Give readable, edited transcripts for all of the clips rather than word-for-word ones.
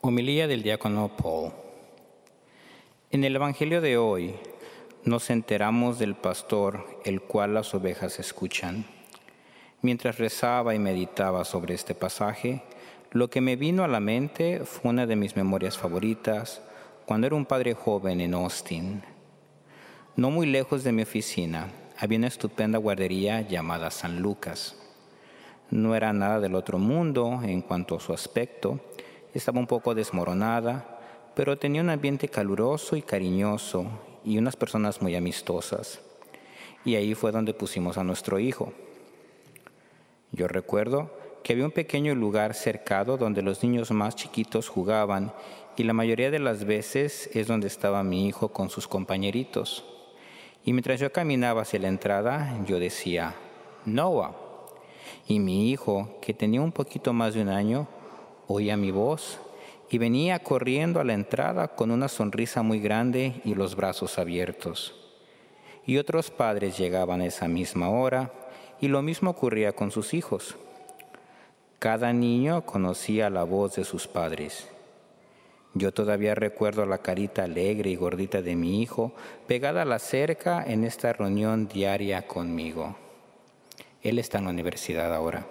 Homilía del diácono Paul. En el Evangelio de hoy nos enteramos del pastor, el cual las ovejas escuchan. Mientras rezaba y meditaba sobre este pasaje, lo que me vino a la mente fue una de mis memorias favoritas cuando era un padre joven en Austin. No muy lejos de mi oficina había una estupenda guardería llamada San Lucas. No era nada del otro mundo en cuanto a su aspecto. Estaba un poco desmoronada, pero tenía un ambiente caluroso y cariñoso y unas personas muy amistosas. Y ahí fue donde pusimos a nuestro hijo. Yo recuerdo que había un pequeño lugar cercado donde los niños más chiquitos jugaban y la mayoría de las veces es donde estaba mi hijo con sus compañeritos. Y mientras yo caminaba hacia la entrada, yo decía, Noah. Y mi hijo, que tenía un poquito más de un año, oía mi voz y venía corriendo a la entrada con una sonrisa muy grande y los brazos abiertos. Y otros padres llegaban a esa misma hora y lo mismo ocurría con sus hijos. Cada niño conocía la voz de sus padres. Yo todavía recuerdo la carita alegre y gordita de mi hijo pegada a la cerca en esta reunión diaria conmigo. Él está en la universidad ahora.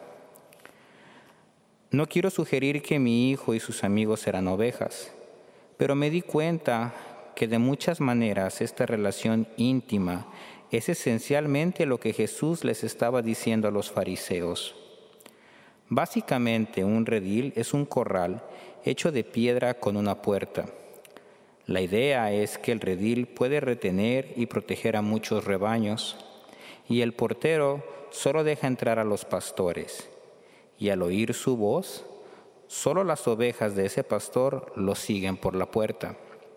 No quiero sugerir que mi hijo y sus amigos eran ovejas, pero me di cuenta que de muchas maneras esta relación íntima es esencialmente lo que Jesús les estaba diciendo a los fariseos. Básicamente, un redil es un corral hecho de piedra con una puerta. La idea es que el redil puede retener y proteger a muchos rebaños, y el portero solo deja entrar a los pastores. Y al oír su voz, solo las ovejas de ese pastor lo siguen por la puerta.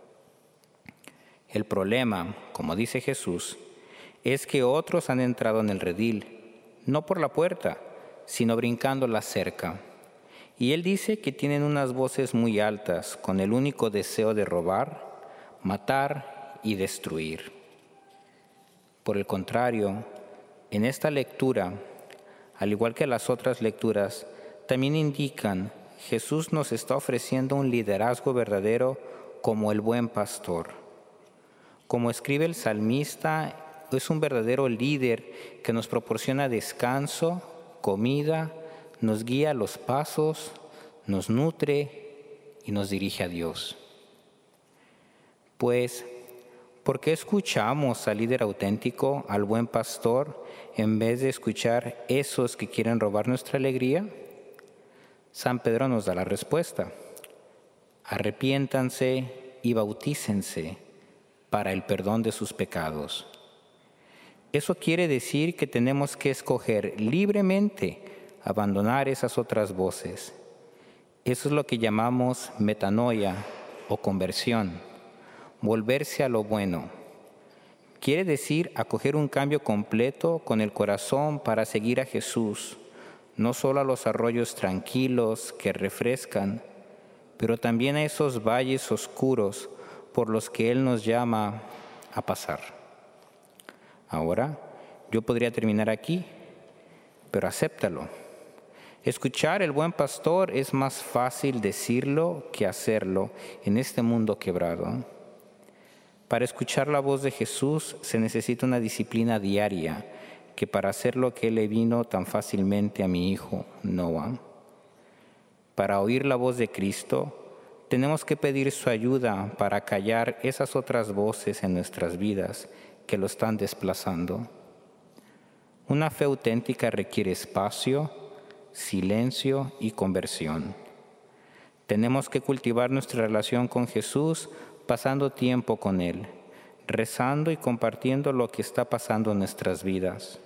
El problema, como dice Jesús, es que otros han entrado en el redil, no por la puerta, sino brincando la cerca. Y Él dice que tienen unas voces muy altas, con el único deseo de robar, matar y destruir. Por el contrario, en esta lectura, al igual que las otras lecturas, también indican Jesús nos está ofreciendo un liderazgo verdadero como el buen pastor. Como escribe el salmista, es un verdadero líder que nos proporciona descanso, comida, nos guía los pasos, nos nutre y nos dirige a Dios. Pues, ¿por qué escuchamos al líder auténtico, al buen pastor, en vez de escuchar esos que quieren robar nuestra alegría? San Pedro nos da la respuesta. Arrepiéntanse y bautícense para el perdón de sus pecados. Eso quiere decir que tenemos que escoger libremente abandonar esas otras voces. Eso es lo que llamamos metanoia o conversión, volverse a lo bueno. Quiere decir acoger un cambio completo con el corazón para seguir a Jesús, no solo a los arroyos tranquilos que refrescan, pero también a esos valles oscuros por los que Él nos llama a pasar. Ahora, yo podría terminar aquí, pero acéptalo. Escuchar el buen pastor es más fácil decirlo que hacerlo en este mundo quebrado. Para escuchar la voz de Jesús se necesita una disciplina diaria, que para hacer lo que Él le vino tan fácilmente a mi hijo, Noah. Para oír la voz de Cristo, tenemos que pedir su ayuda para callar esas otras voces en nuestras vidas que lo están desplazando. Una fe auténtica requiere espacio, silencio y conversión. Tenemos que cultivar nuestra relación con Jesús pasando tiempo con Él, rezando y compartiendo lo que está pasando en nuestras vidas.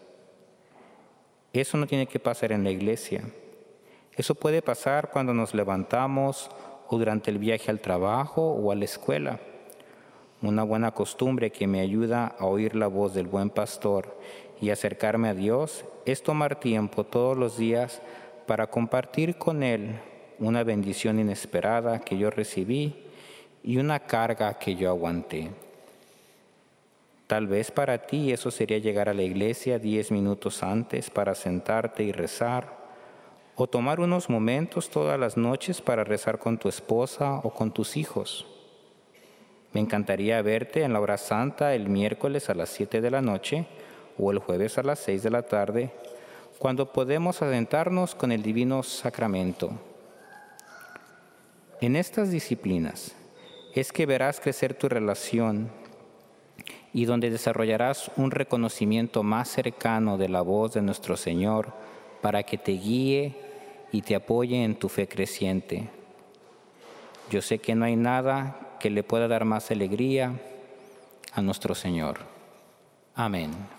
Eso no tiene que pasar en la iglesia. Eso puede pasar cuando nos levantamos o durante el viaje al trabajo o a la escuela. Una buena costumbre que me ayuda a oír la voz del buen pastor y acercarme a Dios es tomar tiempo todos los días para compartir con Él una bendición inesperada que yo recibí y una carga que yo aguanté. Tal vez para ti eso sería llegar a la iglesia 10 minutos antes para sentarte y rezar, o tomar unos momentos todas las noches para rezar con tu esposa o con tus hijos. Me encantaría verte en la hora santa el miércoles a las 7 de la noche o el jueves a las 6 de la tarde, cuando podemos adentrarnos con el Divino Sacramento. En estas disciplinas es que verás crecer tu relación y donde desarrollarás un reconocimiento más cercano de la voz de nuestro Señor para que te guíe y te apoye en tu fe creciente. Yo sé que no hay nada que le pueda dar más alegría a nuestro Señor. Amén.